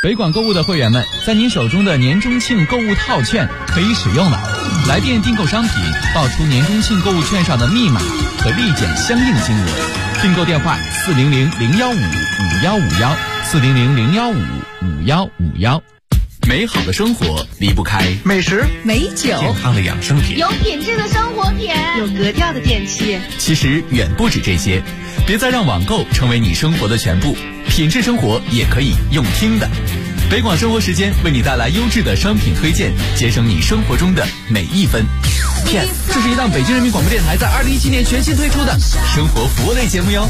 北广购物的会员们，在您手中的年中庆购物套券可以使用了。来电订购商品，报出年中庆购物券上的密码，可立减相应金额。订购电话400-015-515，400-015-5151。美好的生活离不开美食、 美酒、 健康的养生品， 有品质的生活品， 有格调的电器。 其实远不止这些，别再让网购成为你生活的全部，品质生活也可以用听的。北广生活时间为你带来优质的商品推荐，节省你生活中的每一分。Yes， 这是一档北京人民广播电台在2017年全新推出的生活服务类节目哟。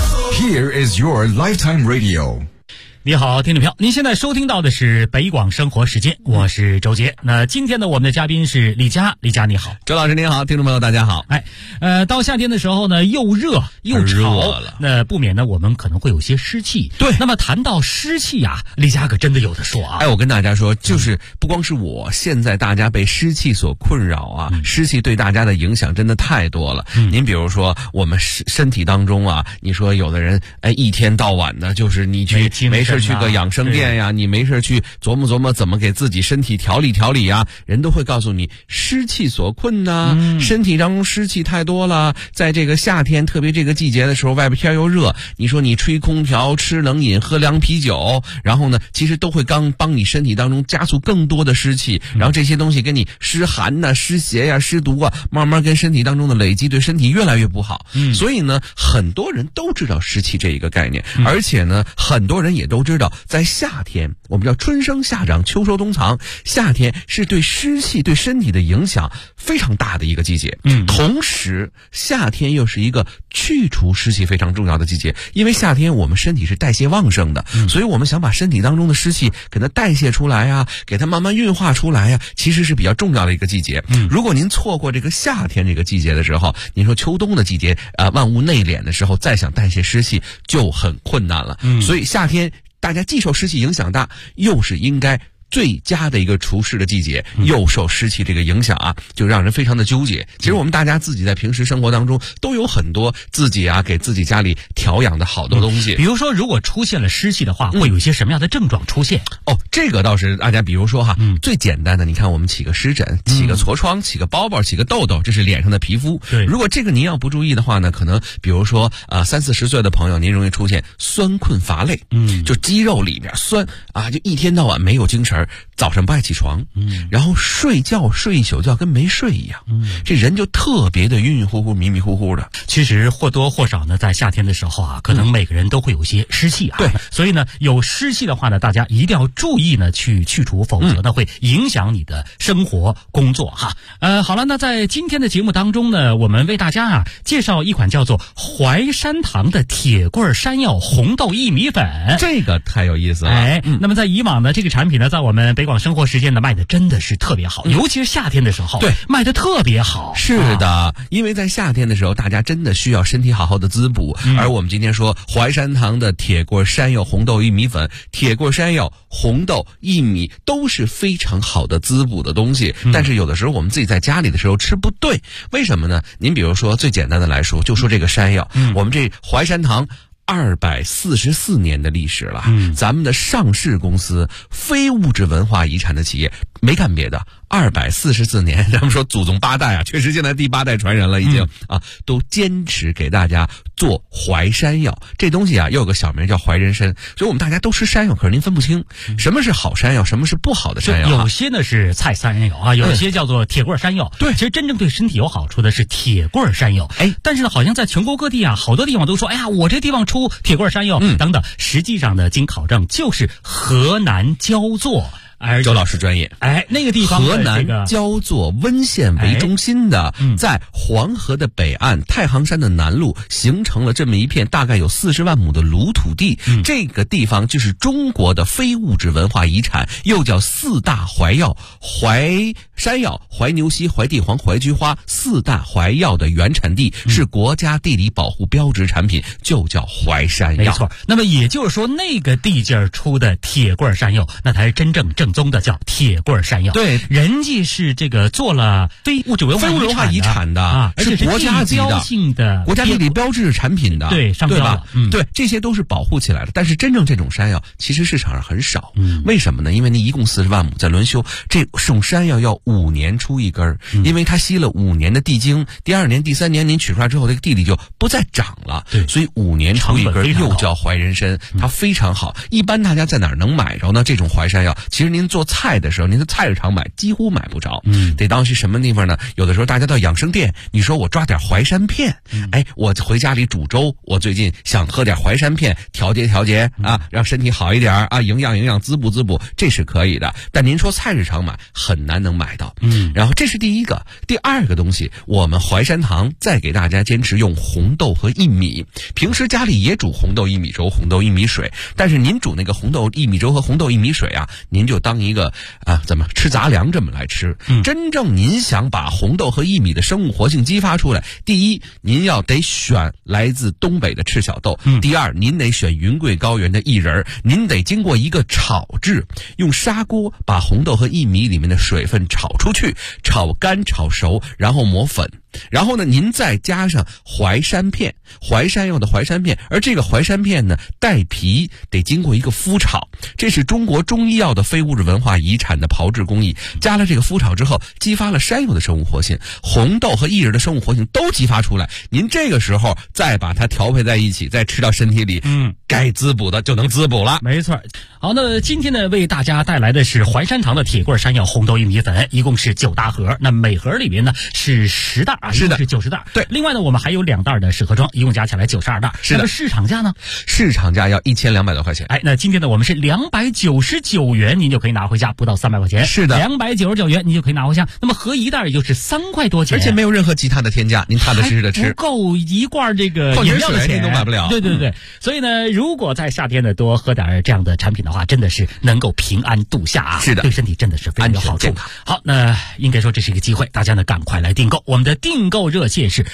Here is your lifetime radio。 你好，听众朋友，您现在收听到的是北广生活时间，我是周杰。那今天呢，我们的嘉宾是李佳，李佳你好。 周老师您好，听众朋友大家好。 到夏天的时候呢，又热又潮，那不免呢我们可能会有些湿气。 对， 那么谈到湿气啊，李佳可真的有的说啊。 我跟大家说，就是不光是我，现在大家被湿气所困扰啊，湿气对大家的影响真的太多了。您比如说我们身体当中啊，你说有的人一天到晚的就是你去没事去个养生店呀，你没事去琢磨琢磨怎么给自己身体调理调理呀，人都会告诉你湿气所困呐，身体当中湿气太多了，在这个夏天特别这个季节的时候，外边天又热，你说你吹空调、吃冷饮、喝凉啤酒，然后呢其实都会帮你身体当中加速更多的湿气，然后这些东西跟你湿寒呐、湿邪呀、湿毒啊，慢慢跟身体当中的累积，对身体越来越不好。所以呢很多人都知道湿气这一个概念，而且呢很多人也都知道在夏天，我们叫春生夏长秋收冬藏，夏天是对湿气对身体的影响非常大的一个季节。同时夏天又是一个去除湿气非常重要的季节，因为夏天我们身体是代谢旺盛的，所以我们想把身体当中的湿气给它代谢出来啊，给它慢慢运化出来啊，其实是比较重要的一个季节。如果您错过这个夏天这个季节的时候，您说秋冬的季节万物内敛的时候，再想代谢湿气就很困难了。所以夏天大家既受湿气影响大，又是应该最佳的一个除湿的季节，又受湿气这个影响啊，就让人非常的纠结。其实我们大家自己在平时生活当中都有很多自己给自己家里调养的好多东西。 比如说如果出现了湿气的话，会有一些什么样的症状出现？ 这个倒是大家比如说最简单的，你看我们起个湿疹、起个痤疮、起个包包、起个痘痘，这是脸上的皮肤。 对， 如果这个您要不注意的话呢，可能比如说30-40岁的朋友，您容易出现酸困乏累，就肌肉里边酸就一天到晚没有精神，早上不爱起床，然后睡觉睡一宿觉跟没睡一样，这人就特别的晕晕乎乎、迷迷糊糊的。 其实或多或少呢，在夏天的时候可能每个人都会有些湿气对， 所以呢，有湿气的话呢，大家一定要注意呢去除，否则呢会影响你的生活工作好了，那在今天的节目当中呢，我们为大家介绍一款叫做淮山堂的铁棍山药红豆薏米粉， 这个太有意思了。 那么在以往呢，这个产品呢，在我们北广生活时间呢卖的真的是特别好，尤其是夏天的时候，对，卖的特别好。 是的，因为在夏天的时候，大家真的需要身体好好的滋补。而我们今天说淮山堂的铁棍山药红豆薏米粉，铁棍山药、红豆、薏米都是非常好的滋补的东西。但是有的时候我们自己在家里的时候吃不对，为什么呢？您比如说最简单的来说，就说这个山药，我们这淮山堂244年的历史了，咱们的上市公司非物质文化遗产的企业，没干别的，244年，咱们说祖宗8代确实现在第8代传人了，已经都坚持给大家做淮山药。这东西又有个小名叫淮人参，所以我们大家都吃山药，可是您分不清什么是好山药，什么是不好的山药。 有些呢是菜山药有些叫做铁棍山药。对，其实真正对身体有好处的是铁棍山药。但是呢，好像在全国各地好多地方都说，我这地方出铁棍山药等等。实际上呢，经考证就是河南焦作。 周老师专业。 那个地方河南焦作温县为中心的，在黄河的北岸太行山的南麓形成了这么一片大概有40万亩的卤土地。这个地方就是中国的非物质文化遗产，又叫4大淮药：淮山药、淮牛膝、淮地黄、淮菊花，4大淮药的原产地，是国家地理保护标志产品，就叫淮山药。 没错。那么也就是说，那个地界出的铁棍山药，那才是真正正宗的叫铁棍山药。 对， 人家是这个做了非物质文化遗产的啊， 而且是国家级的国家地理标志产品的， 对，上标了， 对，这些都是保护起来的。但是真正这种山药其实市场上很少，为什么呢？因为你一共40万亩在轮休，这种山药要5年出一根，因为它吸了5年的地精，第2年、第3年您取出来之后，这个地里就不再长了， 对， 所以5年出一根，又叫怀人参，它非常好。一般大家在哪儿能买着呢？这种淮山药，其实您做菜的时候，您在菜市场买几乎买不着，得到去什么地方呢？有的时候大家到养生店，你说我抓点淮山片，我回家里煮粥，我最近想喝点淮山片，调节啊，让身体好一点啊，营养滋补，这是可以的。但您说菜市场买很难能买到，然后这是第一个。第二个东西，我们淮山堂再给大家坚持用红豆和薏米，平时家里也煮红豆薏米粥、红豆薏米水，但是您煮那个红豆薏米粥和红豆薏米水啊，您就当一个怎么吃杂粮这么来吃。真正您想把红豆和薏米的生物活性激发出来，第一，您要得选来自东北的赤小豆，第二，您得选云贵高原的薏仁，您得经过一个炒制，用砂锅把红豆和薏米里面的水分炒出去，炒干炒熟，然后磨粉。然后呢，您再加上淮山片，淮山药的淮山片，而这个淮山片呢，带皮得经过一个麸炒，这是中国中医药的非物质文化遗产的炮制工艺。加了这个麸炒之后，激发了山药的生物活性，红豆和薏仁的生物活性都激发出来。您这个时候再把它调配在一起，再吃到身体里，该滋补的就能滋补了。 没错。好，那今天呢，为大家带来的是淮山堂的铁棍山药红豆薏米粉，一共是9大盒，那每盒里面呢是10袋。是的，是90袋。 对， 另外呢，我们还有2袋的适盒装，一共加起来92袋。 是的。 那么市场价呢？ 市场价要1200多块钱。 那今天呢，我们是299元，您就可以拿回家，不到300块钱。 是的 ，299元您就可以拿回家。那么合一袋也就是3块多钱， 而且没有任何其他的添加，您踏踏实实的吃， 不够一罐这个饮料的钱您都买不了。 对。所以呢，如果在夏天呢多喝点这样的产品的话，真的是能够平安度夏啊。 是的， 对身体真的是非常有好处。好，那应该说这是一个机会，大家呢赶快来订购。我们的订购热线是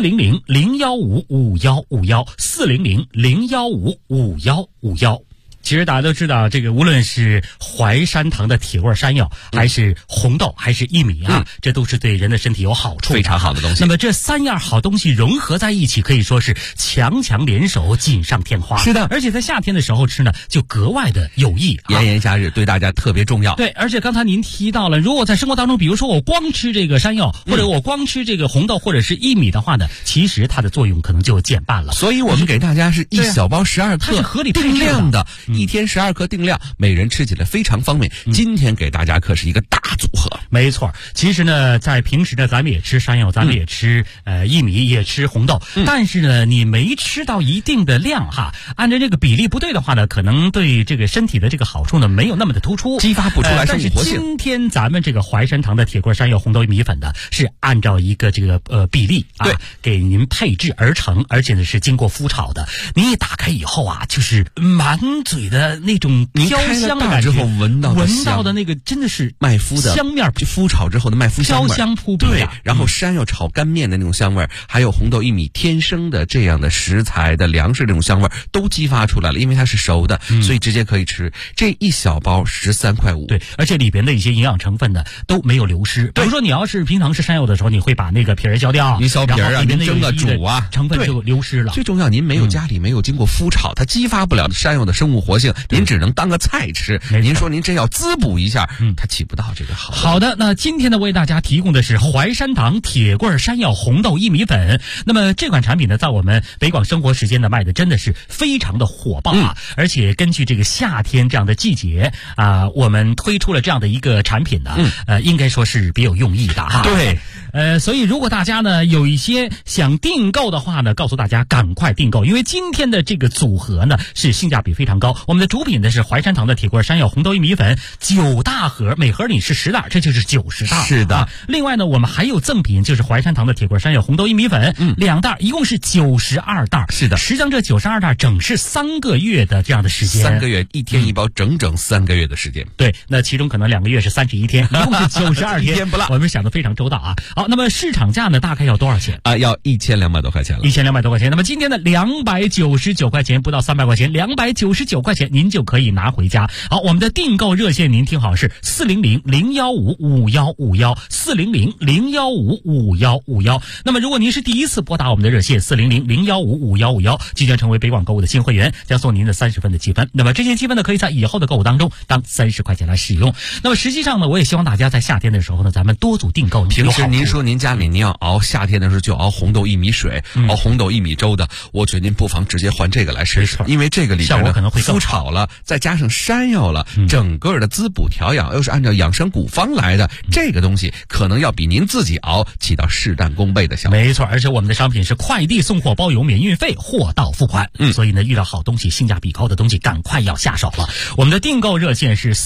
400-015-5151，400-015-5151。其实大家都知道，这个无论是淮山堂的铁棍山药，还是红豆，还是薏米啊，这都是对人的身体有好处的， 非常好的东西。 那么这3样好东西融合在一起，可以说是强强联手，锦上添花。 是的， 而且在夏天的时候吃呢，就格外的有益。 炎炎夏日对大家特别重要。 对，而且刚才您提到了，如果在生活当中，比如说我光吃这个山药，或者我光吃这个红豆或者是薏米的话呢，其实它的作用可能就减半了。 所以我们给大家是一小包12克， 它是合理定量的，1天12克定量，每人吃起来非常方便。今天给大家可是一个大组合。 没错，其实呢，在平时呢，咱们也吃山药，咱们也吃薏米，也吃红豆，但是呢，你没吃到一定的量哈，按照这个比例不对的话呢，可能对这个身体的这个好处呢，没有那么的突出， 激发不出来生物活性。 但是今天咱们这个淮山堂的铁棍山药红豆米粉呢，是按照一个这个比例啊，给您配制而成，而且呢是经过麸炒的。您一打开以后啊，就是满嘴的那种飘香的感觉， 之后闻到的那个真的是麦麸的香面， 麸炒之后的麦麸香味， 飘香扑鼻。 对，然后山药炒干面的那种香味，还有红豆薏米天生的这样的食材的粮食这种香味都激发出来了，因为它是熟的，所以直接可以吃。这一小包13.5块。 对，而且里边的一些营养成分呢都没有流失。比如说你要是平常吃山药的时候，你会把那个皮儿削掉， 你削皮儿啊，您蒸个煮啊， 成分就流失了。 最重要，您家里没有经过麸炒，它激发不了山药的生物活性，您只能当个菜吃。您说您真要滋补一下，它起不到这个好。 好的，那今天呢为大家提供的是淮山堂铁棍山药红豆薏米粉。那么这款产品呢，在我们北广生活时间呢卖的真的是非常的火爆啊！而且根据这个夏天这样的季节啊，我们推出了这样的一个产品呢，应该说是别有用意的哈。 对。 所以如果大家呢有一些想订购的话呢，告诉大家赶快订购，因为今天的这个组合呢是性价比非常高。我们的主品呢是淮山堂的铁棍山药红豆薏米粉9大盒，每盒里是10袋，这就是90袋。 是的。 另外呢，我们还有赠品，就是淮山堂的铁棍山药红豆薏米粉2袋，一共是92袋。 是的。 实际上这92袋整是3个月的这样的时间 ，3个月1天一包，整整3个月的时间。 对，那其中可能2个月是31天，一共是92天， 一天不落。 我们想得非常周到啊。好，那么市场价呢大概要多少钱啊？要1200多块钱了。 1200多块钱。那么今天的299块钱，不到300块钱，299块。 块钱，您就可以拿回家。好，我们的订购热线您听好是400-015-5151，400-015-5151。那么如果您是第一次拨打我们的热线400-015-5151，即将成为北广购物的新会员，将送您的30分的积分。那么这些积分呢，可以在以后的购物当中当30块钱来使用。那么实际上呢，我也希望大家在夏天的时候呢，咱们多组订购。 平时您说您家里您要熬夏天的时候就熬红豆薏米水，熬红豆薏米粥的，我觉得您不妨直接换这个来试试，因为这个里边呢麸炒了，再加上山药了，整个的滋补调养又是按照养生古方来的，这个东西可能要比您自己熬起到事半功倍的效果。 没错，而且我们的商品是快递送货包邮免运费，货到付款。所以呢，遇到好东西、性价比高的东西，赶快要下手了。我们的订购热线是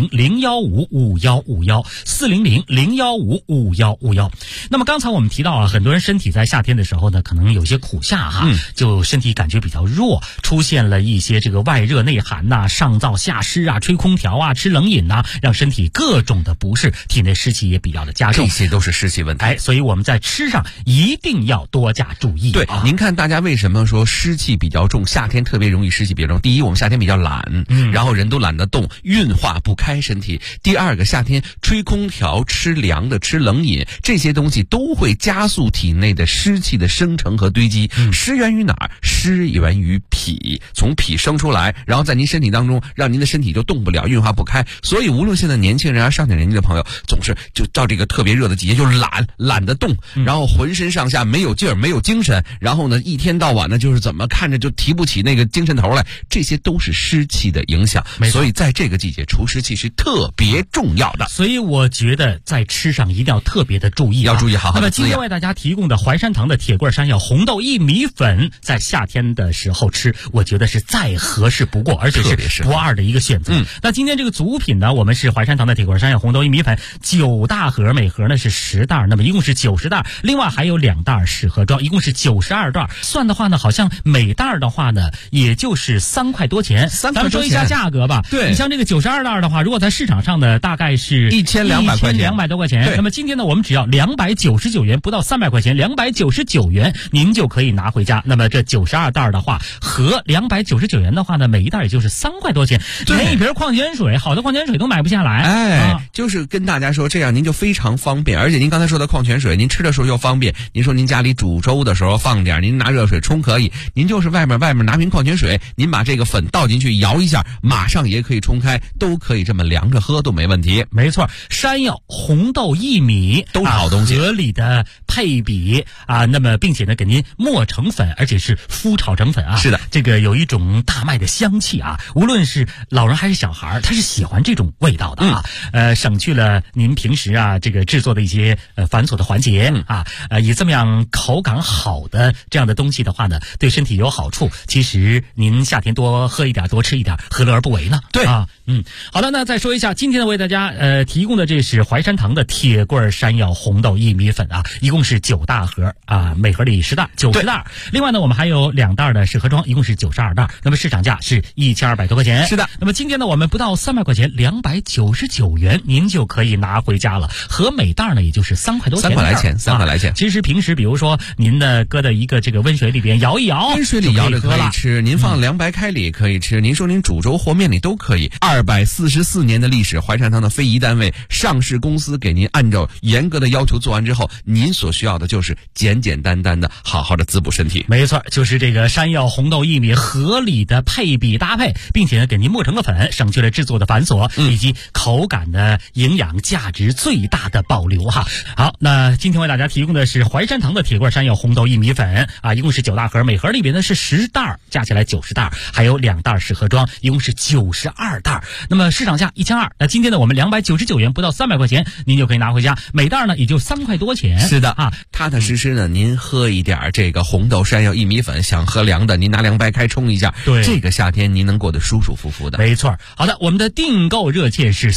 400-015-5151，400-015-5151。那么刚才我们提到啊，很多人身体在夏天的时候呢，可能有些苦夏哈，就身体感觉比较弱，出现了一些这个外热内寒呐、上燥下湿啊、吹空调啊、吃冷饮呐，让身体各种的不适，体内湿气也比较的加重， 这些都是湿气问题。 所以我们在吃上一定要多加注意。 对，您看大家为什么说湿气比较重，夏天特别容易湿气比较重？第一，我们夏天比较懒，然后人都懒得动，运化不开身体。第二个，夏天吹空调、吃凉的、吃冷饮，这些东西都会加速体内的湿气的生成和堆积。湿源于哪儿？湿源于脾，从脾生出来，然后在您身体当中，让您的身体就动不了，运化不开。所以无论现在年轻人啊、上点年纪的朋友，总是就到这个特别热的季节就懒得动，然后浑身上下没有劲儿、没有精神，然后呢一天到晚呢就是怎么看着就提不起那个精神头来，这些都是湿气的影响。所以在这个季节除湿气是特别重要的。 所以我觉得在吃上一定要特别的注意， 要注意好好的。 那么今天为大家提供的淮山堂的铁棍山药红豆薏米粉，在夏天的时候吃，我觉得是再合适不过，而且是不二的一个选择。那今天这个组品呢，我们是淮山堂的铁棍山药红豆薏米粉9大盒，每盒呢是10袋，那么一共是90袋，另外还有2袋适合装，一共是92袋。算的话呢，好像每袋的话呢，也就是3块多钱。咱们说一下价格吧。 对， 你像这个92袋的话，如果在市场上呢，大概是 1200块钱，1200 多块钱。那么今天呢，我们只要299元，不到300块钱，299元您就可以拿回家。那么这92袋的话，和299元的话呢，每一袋也就是3块多钱，连一瓶矿泉水，好的矿泉水都买不下来。 就是跟大家说，这样您就非常方便。而且您刚才说的矿泉水，您吃的时候又方便。您说您家里煮粥的时候放点，您拿热水冲可以。您就是外面拿瓶矿泉水，您把这个粉倒进去摇一下，马上也可以冲开，都可以这么凉着喝都没问题。 没错，山药、红豆、薏米都是好东西， 合理的配比啊。那么并且呢，给您磨成粉，而且是麸炒成粉啊。 是的， 这个有一种大麦的香气啊，无论是老人还是小孩，他是喜欢这种味道的啊。省去了您平时啊这个制作的一些繁琐的环节啊。以这么样口感好的这样的东西的话呢，对身体有好处。其实您夏天多喝一点，多吃一点，何乐而不为呢？ 对啊，好的，那再说一下，今天呢为大家提供的这是淮山堂的铁棍山药红豆薏米粉啊，一共是9大盒啊，每盒里10袋，90袋。另外呢，我们还有2袋的适合装，一共是92袋。那么市场价是1200多块钱。 是的。 那么今天呢，我们不到300块钱，299元您就可以拿回家了，和每袋呢也就是3块多钱。3 块来钱。 其实平时比如说您呢搁在一个这个温水里边摇一摇， 温水里摇着可以吃，您放凉白开里也可以吃，您说您煮粥和面里都可以。244年的历史，淮山堂的非遗单位上市公司给您按照严格的要求做完之后，您所需要的就是简简单单的好好的滋补身体。 没错，就是这个山药红豆薏米合理的配比搭配，并且呢给您磨成了粉，省去了制作的繁琐，以及口感的营养价值最大的保留哈。好，那今天为大家提供的是淮山堂的铁棍山药红豆薏米粉啊，一共是9大盒，每盒里边呢是10袋，加起来90袋，还有2袋适合装，一共是92袋。那么市场价1200，那今天呢我们299元，不到300块钱您就可以拿回家，每袋呢也就3块多钱。 是的啊，踏踏实实呢您喝一点这个红豆山药薏米粉，想喝凉的您拿凉白开冲一下， 对， 这个夏天您能过得舒舒服服的。 没错。好的，我们的订购热线是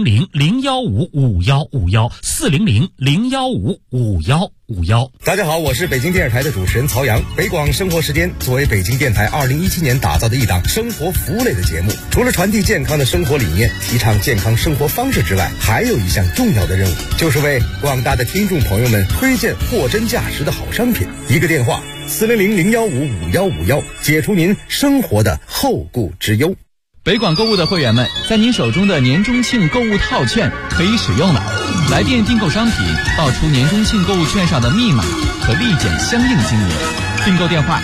400-015-5151，400-015-5151。 大家好，我是北京电视台的主持人曹阳。北广生活时间作为北京电台2017年打造的一档生活服务类的节目，除了传递健康的生活理念，提倡健康生活方式之外，还有一项重要的任务，就是为广大的听众朋友们推荐货真价实的好商品。一个电话，400-015-5151，解除您生活的后顾之忧。 北广购物的会员们，在您手中的年中庆购物套券可以使用了。来电订购商品，报出年中庆购物券上的密码，可立减相应金额。订购电话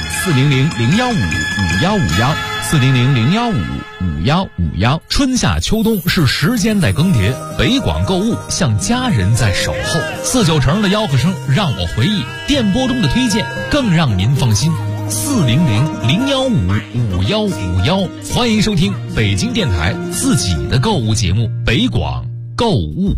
：400-015-5151，400-015-5151。 春夏秋冬是时间在更迭，北广购物像家人在守候。4-9成的吆喝声让我回忆，电波中的推荐更让您放心。400-015-5151，欢迎收听北京电台自己的购物节目《北广购物》。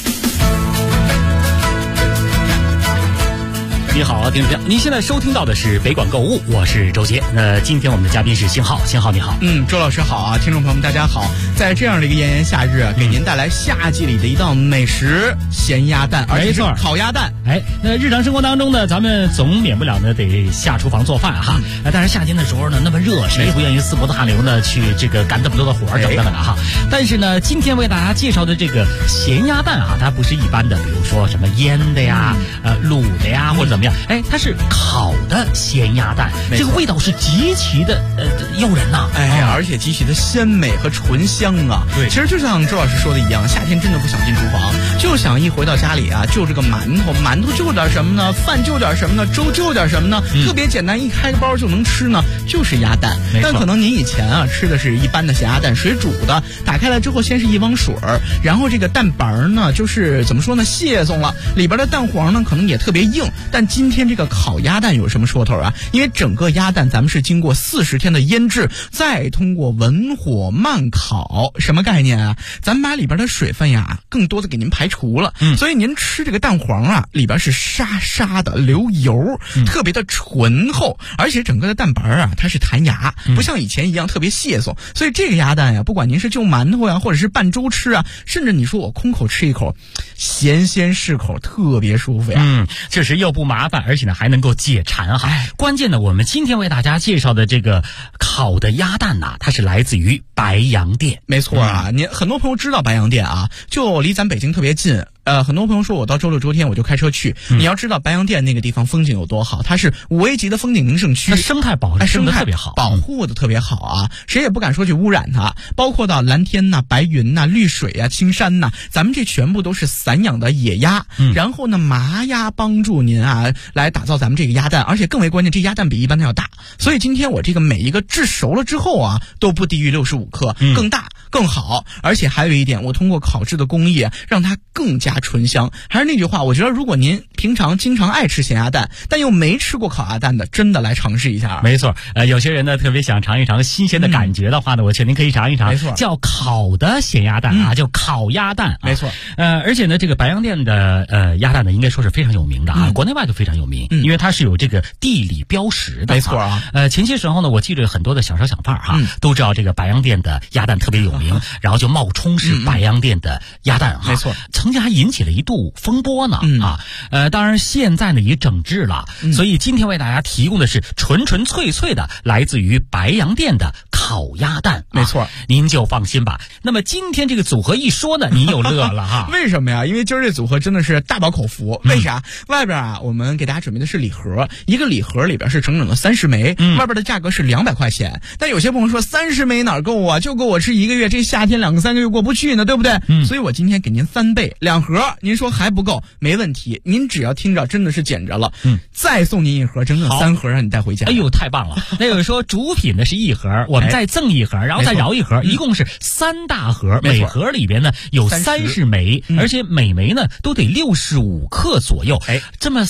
你好，听众朋友，您现在收听到的是北广购物，我是周杰。那今天我们的嘉宾是星浩，星浩你好。 周老师好啊，听众朋友们大家好。在这样的一个炎炎夏日，给您带来夏季里的一道美食——咸鸭蛋，而且是烤鸭蛋。 那日常生活当中呢，咱们总免不了呢得下厨房做饭哈。但是夏天的时候呢，那么热，谁也不愿意四脖子汗流呢去这个干这么多的活儿，整那个的哈。但是呢，今天为大家介绍的这个咸鸭蛋啊，它不是一般的，比如说什么腌的呀、卤的呀或者怎么样。它是烤的咸鸭蛋，这个味道是极其的诱人呐， 而且极其的鲜美和醇香啊。 对， 其实就像周老师说的一样，夏天真的不想进厨房，就想一回到家里啊，就这个馒头就点什么呢？饭就点什么呢？粥就点什么呢？特别简单，一开个包就能吃呢，就是鸭蛋。但可能您以前啊吃的是一般的咸鸭蛋，水煮的，打开来之后先是一汪水，然后这个蛋白呢就是怎么说呢，泄松了，里边的蛋黄呢可能也特别硬。但今天这个烤鸭蛋有什么说头啊？因为整个鸭蛋咱们是经过40天的腌制，再通过文火慢烤，什么概念啊？咱们把里边的水分呀更多的给您排除了，所以您吃这个蛋黄啊，里边是沙沙的流油，特别的醇厚，而且整个的蛋白啊它是弹牙，不像以前一样特别泄松。所以这个鸭蛋呀，不管您是就馒头呀，或者是拌粥吃啊，甚至你说我空口吃一口，咸鲜适口，特别舒服呀。 确实又不麻烦，而且呢还能够解馋哈。关键呢，我们今天为大家介绍的这个烤的鸭蛋呐，它是来自于白洋淀。 没错啊，你很多朋友知道白洋淀啊，就离咱北京特别近。很多朋友说我到周六周天我就开车去，你要知道白洋淀那个地方风景有多好，它是5A级的风景名胜区， 它生态保护的特别好， 保护的特别好啊，谁也不敢说去污染它。包括到蓝天呐、白云呐、绿水啊、青山呐，咱们这全部都是散养的野鸭，然后呢麻鸭帮助您啊来打造咱们这个鸭蛋，而且更为关键，这鸭蛋比一般的要大，所以今天我这个每一个制熟了之后啊都不低于65克，更大更好。而且还有一点，我通过烤制的工艺让它更加醇香。还是那句话，我觉得如果您平常经常爱吃咸鸭蛋，但又没吃过烤鸭蛋的，真的来尝试一下。 没错，有些人呢特别想尝一尝新鲜的感觉的话呢，我劝您可以尝一尝， 没错， 叫烤的咸鸭蛋啊，叫烤鸭蛋， 没错。 而且呢，这个白洋淀的鸭蛋呢，应该说是非常有名的啊，国内外都非常有名，因为它是有这个地理标识的， 没错啊。 前些时候呢，我记得很多的小商小贩哈，都知道这个白洋淀的鸭蛋特别有名，然后就冒充是白洋淀的鸭蛋哈， 没错， 曾经还引起了一度风波呢当然现在呢也整治了，所以今天为大家提供的是纯纯粹粹的来自于白洋淀的烤鸭蛋， 没错， 您就放心吧。那么今天这个组合一说呢，您又乐了哈。 为什么呀？因为今儿这组合真的是大饱口福。为啥？外边啊，我们给大家准备的是礼盒，一个礼盒里边是整整的30枚，外边的价格是200块钱。但有些朋友说30枚哪够啊？就够我吃1个月，这夏天2个3个月过不去呢，对不对？所以我今天给您3倍，2盒，您说还不够？没问题，您只要听着真的是捡着了，再送您1盒，整整3盒让你带回家。 哎呦，太棒了！那有说主品呢是1盒，我们再赠1盒，然后再饶1盒，一共是3大盒，每盒里边呢有30枚，而且每枚呢都得65克左右。这么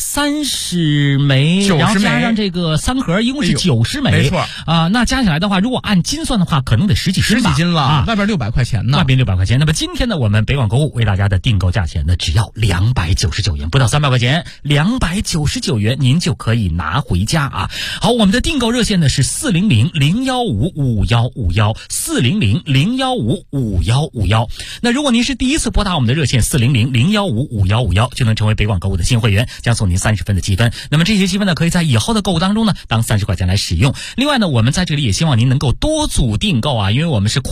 30枚，然后加上这个3盒，一共是90枚， 没错啊。那加起来的话，如果按斤算的话，可能得10几斤了啊。 外边600块钱呢， 外边600块钱。那么今天呢，我们北广购物为大家的订购价钱呢，只要299元，不到300块钱，299元您就可以拿回家啊。好，我们的订购热线呢是400-015-5151，400-015-5151。那如果您是第一次拨打我们的热线400-015-5151，就能成为北广购物的新会员，将送您30分的积分。那么这些积分呢，可以在以后的购物当中呢，当30块钱来使用。另外呢，我们在这里也希望您能够多组订购啊，因为我们是快递送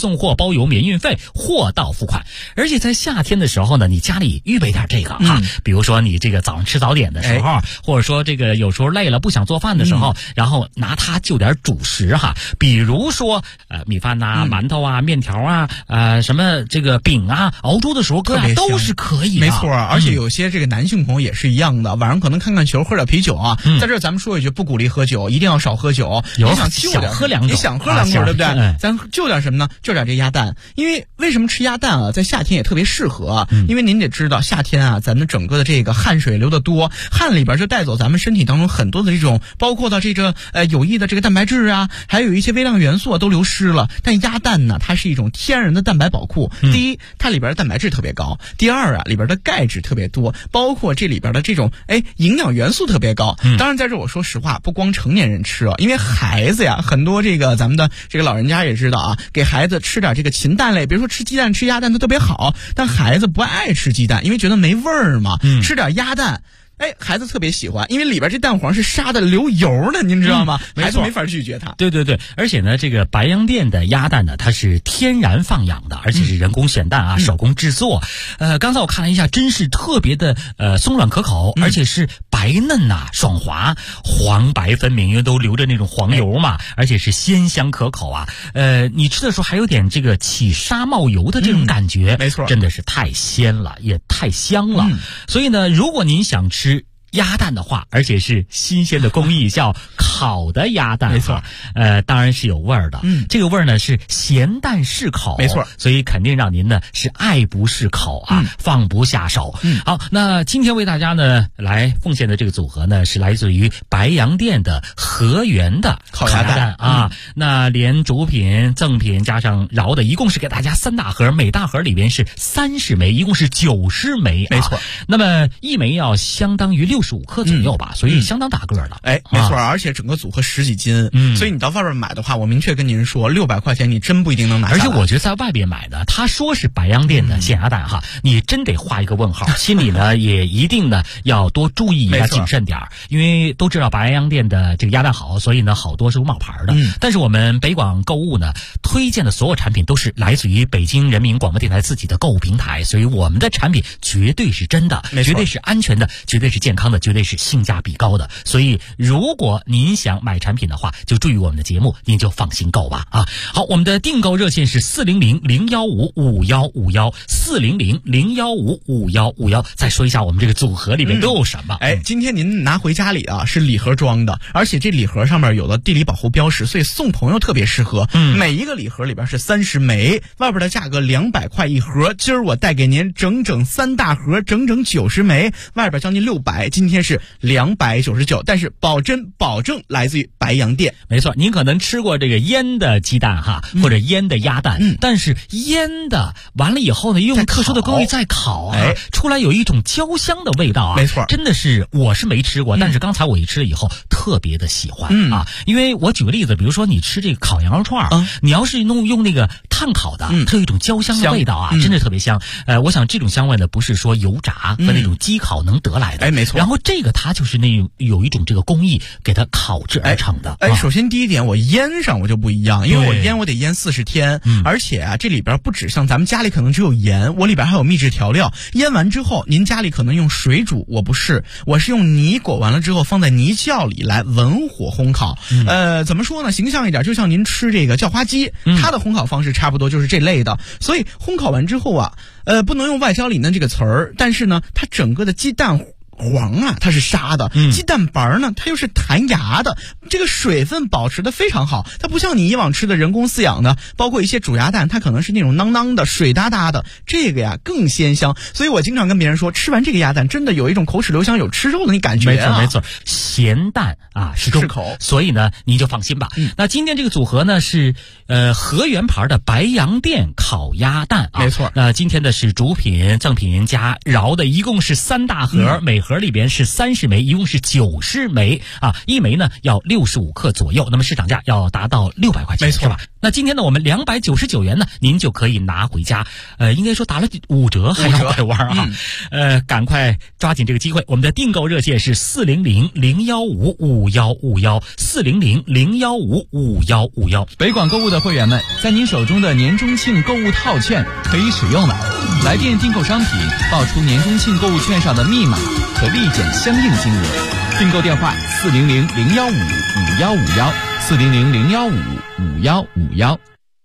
送货包邮免运费，货到付款。而且在夏天的时候呢，你家里预备点这个哈，比如说你这个早上吃早点的时候，或者说这个有时候累了不想做饭的时候，然后拿它就点主食哈，比如说米饭呐、馒头啊、面条啊、什么这个饼啊，熬粥的时候搁俩都是可以的。 没错，而且有些这个男性朋友也是一样的，晚上可能看看球，喝点啤酒啊。在这儿咱们说一句，不鼓励喝酒，一定要少喝酒。你想喝两口， 你想喝两口，对不对？咱就点什么呢？就点这鸭蛋。因为为什么吃鸭蛋啊？在夏天也特别适合啊。因为您得知道，夏天啊，咱们整个的这个汗水流得多，汗里边就带走咱们身体当中很多的这种，包括到这个有益的这个蛋白质啊，还有一些微量元素啊都流失了。但鸭蛋呢，它是一种天然的蛋白宝库。第一，它里边的蛋白质特别高；第二啊，里边的钙质特别多，包括这里边的这种营养元素特别高。当然在这我说实话，不光成年人吃啊，因为孩子呀，很多这个咱们的这个老人家也知道啊，给孩子吃点这个禽蛋类，比如说吃鸡蛋、吃鸭蛋，它特别好。但孩子不爱吃鸡蛋，因为觉得没味儿嘛。吃点鸭蛋。孩子特别喜欢，因为里边这蛋黄是杀的流油的，您知道吗？孩子没法拒绝它。 对对对，而且呢，这个白洋淀的鸭蛋呢，它是天然放养的，而且是人工选蛋啊，手工制作。刚才我看了一下，真是特别的松软可口，而且是白嫩呐、爽滑，黄白分明，因为都流着那种黄油嘛，而且是鲜香可口啊。你吃的时候还有点这个起沙冒油的这种感觉， 没错， 真的是太鲜了，也太香了。所以呢，如果您想吃鸭蛋的话，而且是新鲜的工艺，叫烤的鸭蛋， 没错， 当然是有味儿的。这个味儿呢是咸淡适口， 没错， 所以肯定让您呢是爱不释口啊，放不下手。好，那今天为大家呢来奉献的这个组合呢是来自于白洋淀的和源的烤鸭蛋啊，那连主品、赠品加上饶的，一共是给大家3大盒，每大盒里边是30枚，一共是90枚， 没错。 那么一枚要相当于65克左右吧，所以相当大个了。 没错，而且整个组合10几斤，所以你到外边买的话，我明确跟您说，600块钱你真不一定能拿下来。 而且我觉得在外边买的，他说是白洋淀的咸鸭蛋哈，你真得画一个问号，心里呢也一定呢要多注意一下，谨慎点，因为都知道白洋淀的这个鸭蛋好，所以呢好多是冒牌的。但是我们北广购物呢推荐的所有产品都是来自于北京人民广播电台自己的购物平台，所以我们的产品绝对是真的，绝对是安全的，绝对是健康的，绝对是性价比高的。所以如果您想买产品的话，就注意我们的节目，您就放心购吧啊！好，我们的订购热线是400-015-5151，400-015-5151。再说一下我们这个组合里面都有什么？ 今天您拿回家里啊是礼盒装的，而且这礼盒上面有了地理保护标识，所以送朋友特别适合。每一个礼盒里边是30枚，外边的价格200块一盒。今儿我带给您整整3大盒，整整90枚，外边将近600，今天是299，但是保证来自于白洋淀。 没错，您可能吃过这个腌的鸡蛋哈，或者腌的鸭蛋，但是腌的完了以后呢，用特殊的工艺再烤啊，出来有一种焦香的味道啊。 没错， 真的是我是没吃过，但是刚才我一吃了以后特别的喜欢啊。因为我举个例子，比如说你吃这个烤羊肉串你要是用那个炭烤的，它有一种焦香的味道啊，真的特别香。我想这种香味呢，不是说油炸和那种鸡烤能得来的。 没错。 然后这个它就是有一种这个工艺给它烤制而成的。 首先第一点，我腌上我就不一样，因为我得腌40天，而且啊，这里边不止像咱们家里可能只有盐，我里边还有秘制调料。腌完之后，您家里可能用水煮，我不是，我是用泥裹完了之后放在泥窖里来文火烘烤。怎么说呢？形象一点，就像您吃这个叫花鸡，它的烘烤方式差不多就是这类的。所以烘烤完之后啊，不能用外焦里嫩这个词儿，但是呢，它整个的鸡蛋黄啊，它是沙的，鸡蛋白呢，它又是弹牙的，这个水分保持的非常好。它不像你以往吃的人工饲养的，包括一些煮鸭蛋，它可能是那种囔囔的、水哒哒的，这个呀更鲜香。所以我经常跟别人说，吃完这个鸭蛋，真的有一种口齿留香、有吃肉的那感觉啊。 没错，咸淡啊适口，所以呢，您就放心吧。那今天这个组合呢是和源牌的白洋淀烤鸭蛋啊， 没错。 那今天的是主品、赠品加饶的，一共是3大盒，每盒盒里边是30枚，一共是90枚啊，一枚呢要65克左右，那么市场价要达到600块钱， 没错是吧？那今天呢，我们299元呢，您就可以拿回家，应该说打了5折，还要拐弯啊！赶快抓紧这个机会，我们的订购热线是400-015-5151，400-015-5151。 北广购物的会员们，在您手中的年中庆购物套券可以使用了。来电订购商品，报出年中庆购物券上的密码，可立减相应金额。订购电话400-015-5151，400-015-5151。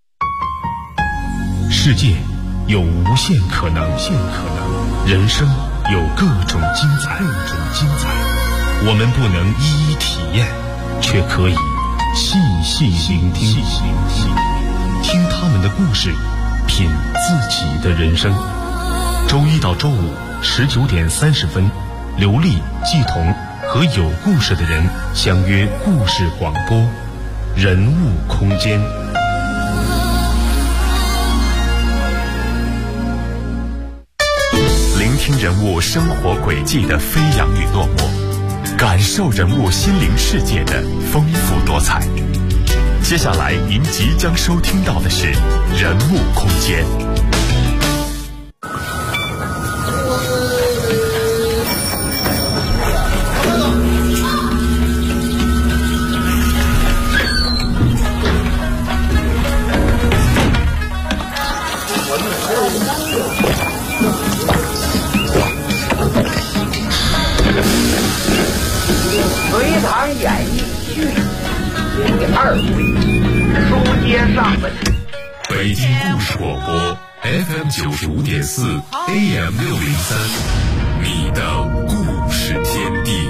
世界有无限可能，人生有各种精彩。我们不能一一体验，却可以细细聆听，听他们的故事，品自己的人生。周一到周五19点30分，刘丽、季彤和有故事的人相约故事广播，人物空间。聆听人物生活轨迹的飞扬与落寞，感受人物心灵世界的丰富多彩。接下来您即将收听到的是人物空间。 隋唐演义续第2回，书接上文。 北京故事广播 FM 95.4 AM 603，你的故事天地。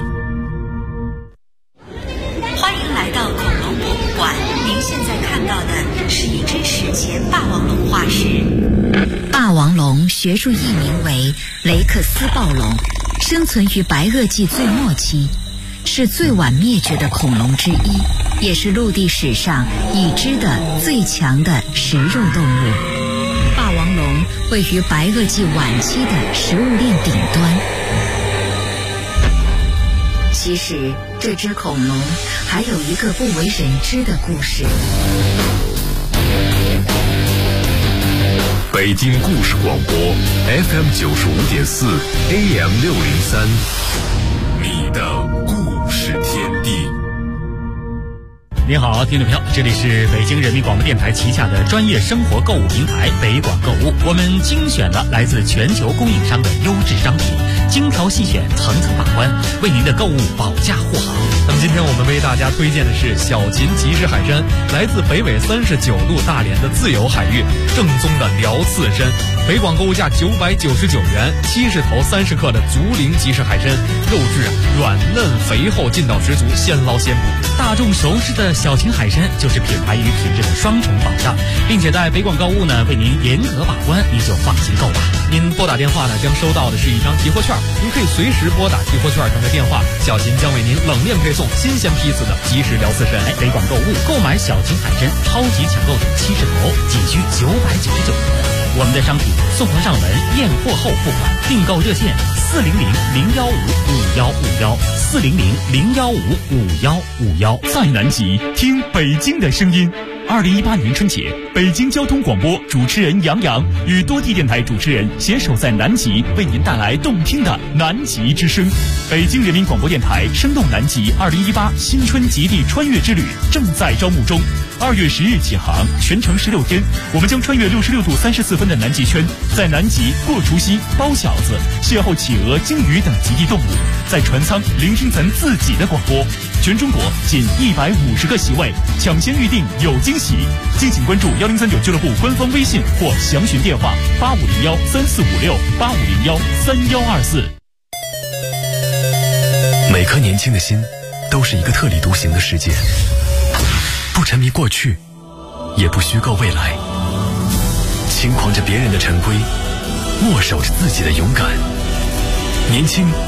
欢迎来到恐龙博物馆，您现在看到的是一只史前霸王龙化石。霸王龙学术译名为雷克斯暴龙，生存于白垩纪最末期，是最晚灭绝的恐龙之一，也是陆地史上已知的最强的食肉动物。霸王龙位于白垩纪晚期的食物链顶端。其实这只恐龙还有一个不为人知的故事。 北京故事广播 FM 95.4 AM 603，你的故事天地。 您好，听众朋友，这里是北京人民广播电台旗下的专业生活购物平台北广购物，我们精选了来自全球供应商的优质商品，精挑细选，层层把关，为您的购物保驾护航。 那么今天我们为大家推荐的是小秦即食海参，来自北纬39度大连的自由海域，正宗的辽刺参。北广购物价999元，70头30克的竹鳞即食海参，肉质软嫩肥厚，劲道十足，现捞现补。 大众熟知的小秦海参就是品牌与品质的双重保障，并且在北广购物呢为您严格把关，你就放心购吧。 您拨打电话呢将收到的是一张集货券，您可以随时拨打集货券上的电话，小秦将为您冷链配送新鲜批次的即食辽刺参。 北广购物购买小秦海参超级抢购组70头，仅需999元。我们的商品送货上门，验货后付款。订购热线400-015-5151，400-015-5151。 在南极听北京的声音。2018年春节，北京交通广播主持人杨洋与多地电台主持人携手在南极，为您带来动听的南极之声。北京人民广播电台生动南极2018新春极地穿越之旅正在招募中，2月10日起航，全程16天，我们将穿越66度34分的南极圈，在南极过除夕、包饺子，邂逅企鹅、鲸鱼等极地动物，在船舱聆听咱自己的广播。全中国仅150个席位，抢先预定有惊喜。敬请关注1039俱乐部官方微信或详询电话8501-3456，8501-3124。 每颗年轻的心都是一个特立独行的世界，不沉迷过去，也不虚构未来，轻狂着别人的陈规，握手着自己的勇敢。年轻